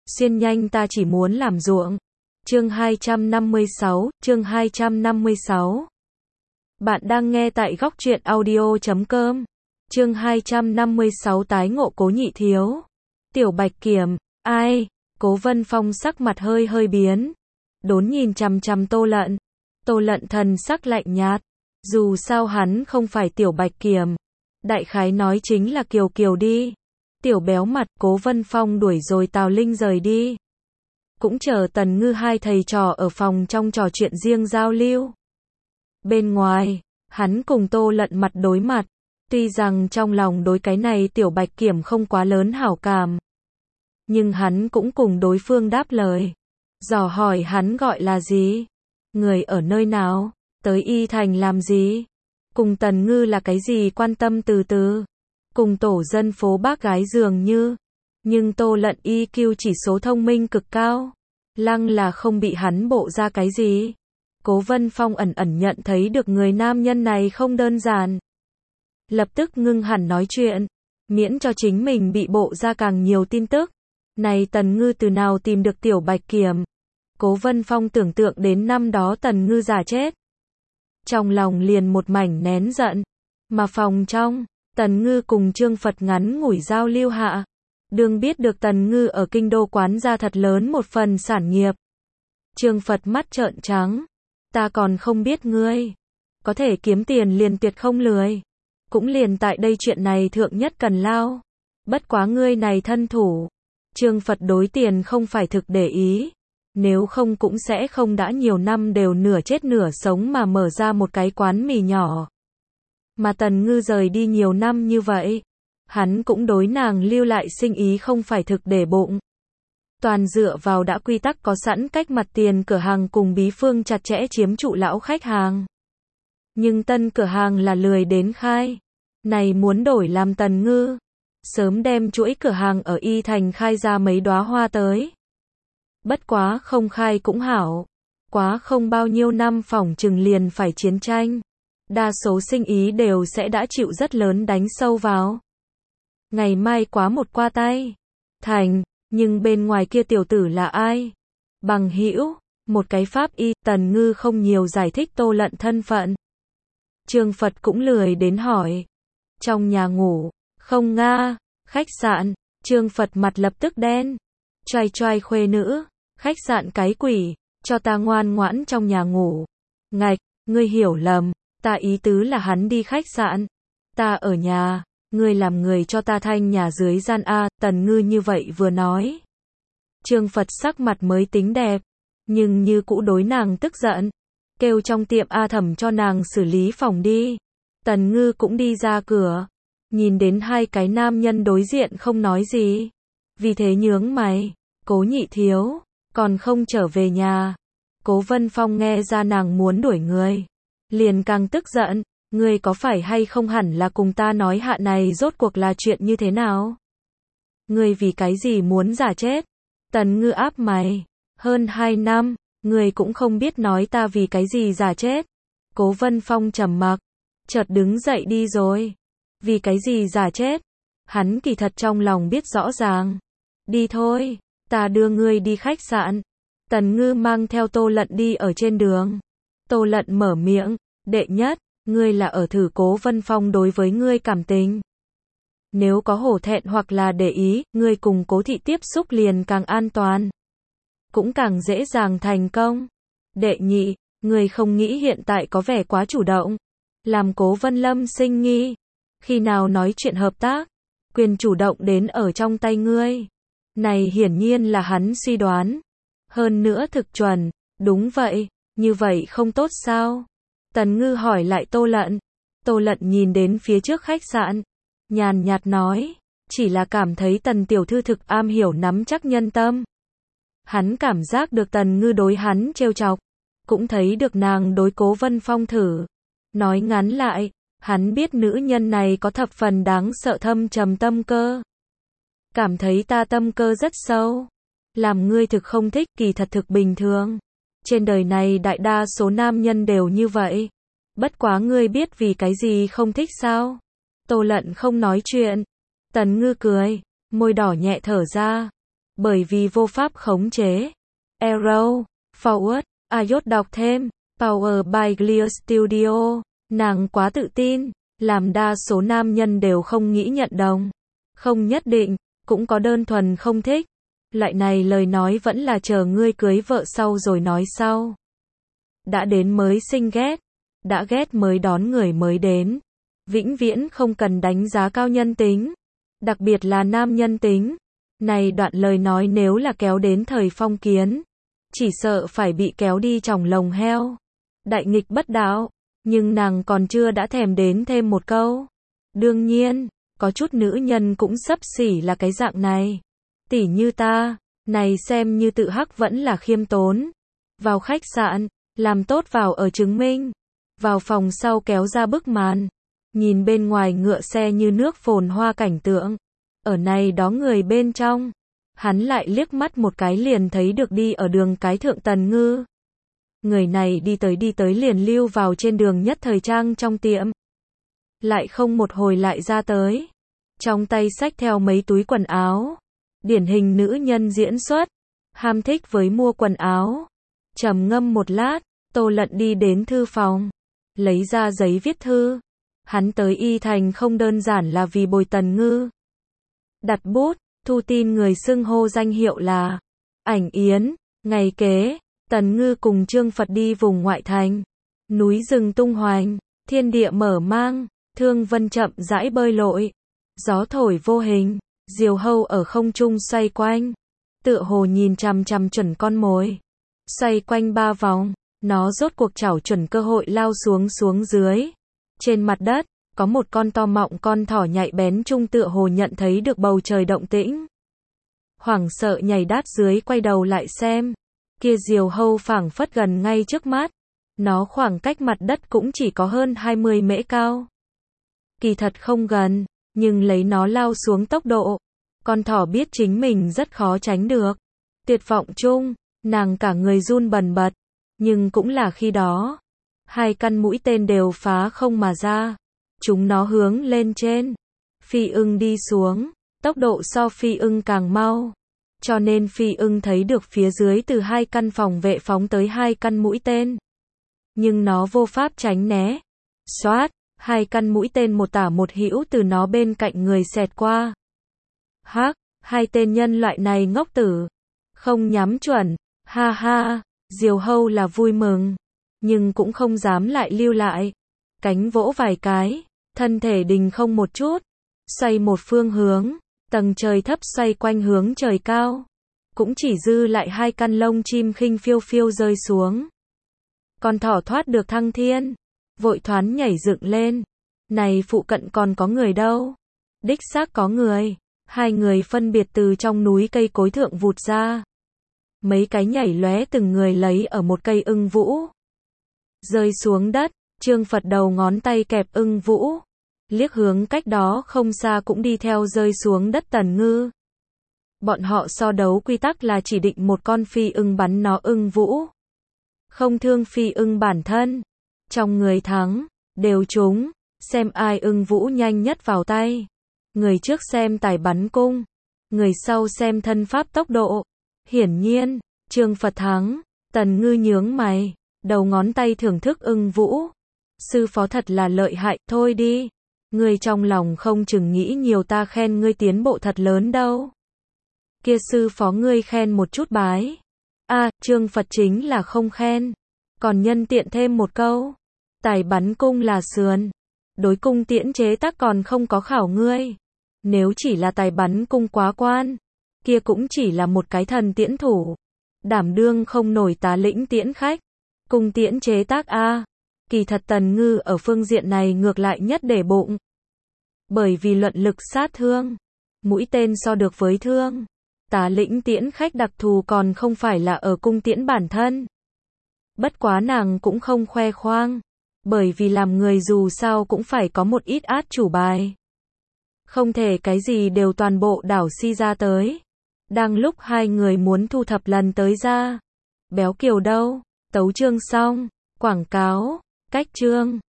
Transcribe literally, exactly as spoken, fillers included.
Xuyên nhanh ta chỉ muốn làm ruộng. Chương hai trăm năm mươi sáu, chương hai trăm năm mươi sáu. Bạn đang nghe tại góc truyện audio chấm com. Chương hai trăm năm mươi sáu tái ngộ Cố Nhị Thiếu. Tiểu Bạch Kiểm, ai? Cố Vân Phong sắc mặt hơi hơi biến. Đốn nhìn chằm chằm Tô Lận. Tô Lận thần sắc lạnh nhạt. Dù sao hắn không phải Tiểu Bạch Kiểm. Đại khái nói chính là Kiều Kiều đi. Tiểu béo mặt, Cố Vân Phong đuổi rồi Tào Linh rời đi. Cũng chờ Tần Ngư hai thầy trò ở phòng trong trò chuyện riêng giao lưu. Bên ngoài, hắn cùng Tô Lận mặt đối mặt. Tuy rằng trong lòng đối cái này Tiểu Bạch Kiểm không quá lớn hảo cảm. Nhưng hắn cũng cùng đối phương đáp lời. Dò hỏi hắn gọi là gì? Người ở nơi nào? Tới Y Thành làm gì? Cùng Tần Ngư là cái gì quan tâm từ từ? Cùng tổ dân phố bác gái dường như. Nhưng Tô Lận i kiu chỉ số thông minh cực cao. Lăng là không bị hắn bộ ra cái gì. Cố Vân Phong ẩn ẩn nhận thấy được người nam nhân này không đơn giản. Lập tức ngưng hẳn nói chuyện. Miễn cho chính mình bị bộ ra càng nhiều tin tức. Này Tần Ngư từ nào tìm được Tiểu Bạch Kiểm? Cố Vân Phong tưởng tượng đến năm đó Tần Ngư giả chết. Trong lòng liền một mảnh nén giận. Mà phòng trong, Tần Ngư cùng Trương Phật ngắn ngủi giao lưu hạ. Đương biết được Tần Ngư ở kinh đô quán ra thật lớn một phần sản nghiệp. Trương Phật mắt trợn trắng. Ta còn không biết ngươi. Có thể kiếm tiền liền tuyệt không lười. Cũng liền tại đây chuyện này thượng nhất cần lao. Bất quá ngươi này thân thủ. Trương Phật đối tiền không phải thực để ý. Nếu không cũng sẽ không đã nhiều năm đều nửa chết nửa sống mà mở ra một cái quán mì nhỏ. Mà Tần Ngư rời đi nhiều năm như vậy. Hắn cũng đối nàng lưu lại sinh ý không phải thực để bụng. Toàn dựa vào đã quy tắc có sẵn cách mặt tiền cửa hàng cùng bí phương chặt chẽ chiếm trụ lão khách hàng. Nhưng tân cửa hàng là lười đến khai. Này muốn đổi làm Tần Ngư. Sớm đem chuỗi cửa hàng ở Y Thành khai ra mấy đóa hoa tới. Bất quá không khai cũng hảo. Quá không bao nhiêu năm phỏng chừng liền phải chiến tranh. Đa số sinh ý đều sẽ đã chịu rất lớn đánh sâu vào. Ngày mai quá một qua tay. Thành, nhưng bên ngoài kia tiểu tử là ai? Bằng hữu, một cái pháp y. Tần Ngư không nhiều giải thích Tô Lận thân phận. Trương Phật cũng lười đến hỏi. Trong nhà ngủ, không nga, khách sạn. Trương Phật mặt lập tức đen. Choai choai khuê nữ, khách sạn cái quỷ, cho ta ngoan ngoãn trong nhà ngủ. Ngạch, ngươi hiểu lầm, ta ý tứ là hắn đi khách sạn. Ta ở nhà. Ngươi làm người cho ta thanh nhà dưới gian A. Tần Ngư như vậy vừa nói. Trương Phật sắc mặt mới tính đẹp. Nhưng như cũ đối nàng tức giận. Kêu trong tiệm A Thẩm cho nàng xử lý phòng đi. Tần Ngư cũng đi ra cửa. Nhìn đến hai cái nam nhân đối diện không nói gì. Vì thế nhướng mày. Cố Nhị Thiếu. Còn không trở về nhà. Cố Vân Phong nghe ra nàng muốn đuổi người. Liền càng tức giận. Ngươi có phải hay không hẳn là cùng ta nói hạ này rốt cuộc là chuyện như thế nào? Ngươi vì cái gì muốn giả chết? Tần Ngư áp mày. Hơn hai năm, ngươi cũng không biết nói ta vì cái gì giả chết. Cố Vân Phong trầm mặc. Chợt đứng dậy đi rồi. Vì cái gì giả chết? Hắn kỳ thật trong lòng biết rõ ràng. Đi thôi, ta đưa ngươi đi khách sạn. Tần Ngư mang theo Tô Lận đi ở trên đường. Tô Lận mở miệng. Đệ nhất. Ngươi là ở thử Cố Vân Phong đối với ngươi cảm tình. Nếu có hổ thẹn hoặc là để ý, ngươi cùng Cố thị tiếp xúc liền càng an toàn. Cũng càng dễ dàng thành công. Đệ nhị, ngươi không nghĩ hiện tại có vẻ quá chủ động. Làm Cố Vân Lâm sinh nghi. Khi nào nói chuyện hợp tác, quyền chủ động đến ở trong tay ngươi. Này hiển nhiên là hắn suy đoán. Hơn nữa thực chuẩn. Đúng vậy, như vậy không tốt sao? Tần Ngư hỏi lại Tô Lận. Tô Lận nhìn đến phía trước khách sạn. Nhàn nhạt nói. Chỉ là cảm thấy Tần tiểu thư thực am hiểu nắm chắc nhân tâm. Hắn cảm giác được Tần Ngư đối hắn trêu chọc. Cũng thấy được nàng đối Cố Vân Phong thử. Nói ngắn lại. Hắn biết nữ nhân này có thập phần đáng sợ thâm trầm tâm cơ. Cảm thấy ta tâm cơ rất sâu. Làm ngươi thực không thích kỳ thật thực bình thường. Trên đời này đại đa số nam nhân đều như vậy. Bất quá ngươi biết vì cái gì không thích sao? Tô Lận không nói chuyện. Tần Ngư cười, môi đỏ nhẹ thở ra. bởi vì vô pháp khống chế. Arrow, Forward, iốt đọc thêm, Power by Clear Studio, nàng quá tự tin, làm đa số nam nhân đều không nghĩ nhận đồng. Không nhất định, cũng có đơn thuần không thích. Loại này lời nói vẫn là chờ ngươi cưới vợ sau rồi nói sau. Đã đến mới sinh ghét, đã ghét mới đón người mới đến. Vĩnh viễn không cần đánh giá cao nhân tính, đặc biệt là nam nhân tính. Này đoạn lời nói nếu là kéo đến thời phong kiến, chỉ sợ phải bị kéo đi tròng lồng heo. Đại nghịch bất đạo, nhưng nàng còn chưa đã thèm đến thêm một câu. Đương nhiên, có chút nữ nhân cũng xấp xỉ là cái dạng này. Tỉ như ta, này xem như tự hắc vẫn là khiêm tốn. Vào khách sạn, làm tốt vào ở chứng minh. Vào phòng sau kéo ra bức màn. Nhìn bên ngoài ngựa xe như nước phồn hoa cảnh tượng. Ở này đó người bên trong. Hắn lại liếc mắt một cái liền thấy được đi ở đường cái Thượng Tần Ngư. Người này đi tới đi tới liền lưu vào trên đường Nhất Thời Trang trong tiệm. Lại không một hồi lại ra tới. Trong tay xách theo mấy túi quần áo. Điển hình nữ nhân diễn xuất. Ham thích với mua quần áo. Trầm ngâm một lát, Tô Lận đi đến thư phòng. Lấy ra giấy viết thư. Hắn tới Y Thành không đơn giản là vì bồi Tần Ngư. Đặt bút, thu tin người xưng hô danh hiệu là Ảnh Yến. Ngày kế, Tần Ngư cùng Trương Phật đi vùng ngoại thành. Núi rừng tung hoành, thiên địa mở mang, thương vân chậm rãi bơi lội. Gió thổi vô hình, diều hâu ở không trung xoay quanh. Tựa hồ nhìn chằm chằm chuẩn con mồi. Xoay quanh ba vòng, nó rốt cuộc chảo chuẩn cơ hội lao xuống xuống dưới. Trên mặt đất, có một con to mọng con thỏ nhạy bén trung tựa hồ nhận thấy được bầu trời động tĩnh. Hoảng sợ nhảy đát dưới quay đầu lại xem. Kia diều hâu phảng phất gần ngay trước mắt. Nó khoảng cách mặt đất cũng chỉ có hơn hai mươi mễ cao. Kỳ thật không gần, nhưng lấy nó lao xuống tốc độ. Con thỏ biết chính mình rất khó tránh được. Tuyệt vọng chung, nàng cả người run bần bật. Nhưng cũng là khi đó. Hai căn mũi tên đều phá không mà ra. Chúng nó hướng lên trên. Phi ưng đi xuống. Tốc độ so phi ưng càng mau. Cho nên phi ưng thấy được phía dưới từ hai căn phòng vệ phóng tới hai căn mũi tên. Nhưng nó vô pháp tránh né. Xoát, hai căn mũi tên một tả một hữu từ nó bên cạnh người xẹt qua. Hắc, hai tên nhân loại này ngốc tử. Không nhắm chuẩn. Ha ha, diều hâu là vui mừng. Nhưng cũng không dám lại lưu lại. Cánh vỗ vài cái. Thân thể đình không một chút. Xoay một phương hướng. Tầng trời thấp xoay quanh hướng trời cao. Cũng chỉ dư lại hai căn lông chim khinh phiêu phiêu rơi xuống. Con thỏ thoát được thăng thiên. Vội thoáng nhảy dựng lên. Này phụ cận còn có người đâu. Đích xác có người. Hai người phân biệt từ trong núi cây cối thượng vụt ra. Mấy cái nhảy lóe từng người lấy ở một cây ưng vũ. Rơi xuống đất. Trương Phật đầu ngón tay kẹp ưng vũ. Liếc hướng cách đó không xa cũng đi theo rơi xuống đất Tần Ngư. Bọn họ so đấu quy tắc là chỉ định một con phi ưng bắn nó ưng vũ. Không thương phi ưng bản thân. Trong người thắng, đều trúng, xem ai ưng vũ nhanh nhất vào tay. Người trước xem tài bắn cung, người sau xem thân pháp tốc độ. Hiển nhiên, Trương Phật thắng. Tần Ngư nhướng mày, đầu ngón tay thưởng thức ưng vũ. Sư phó thật là lợi hại, thôi đi. Ngươi trong lòng không chừng nghĩ nhiều, ta khen ngươi tiến bộ thật lớn đâu. Kia sư phó ngươi khen một chút bái. A, à, Trương Phật chính là không khen. Còn nhân tiện thêm một câu. Tài bắn cung là sườn. Đối cung tiễn chế tác còn không có khảo ngươi. Nếu chỉ là tài bắn cung quá quan. Kia cũng chỉ là một cái thần tiễn thủ. Đảm đương không nổi tá lĩnh tiễn khách. Cung tiễn chế tác A. Kỳ thật Tần Ngư ở phương diện này ngược lại nhất để bụng. Bởi vì luận lực sát thương. Mũi tên so được với thương. Tá lĩnh tiễn khách đặc thù còn không phải là ở cung tiễn bản thân. Bất quá nàng cũng không khoe khoang. Bởi vì làm người dù sao cũng phải có một ít át chủ bài. Không thể cái gì đều toàn bộ đảo si ra tới. Đang lúc hai người muốn thu thập lần tới ra. Béo Kiều đâu? Tấu chương xong. Quảng cáo. Cách chương.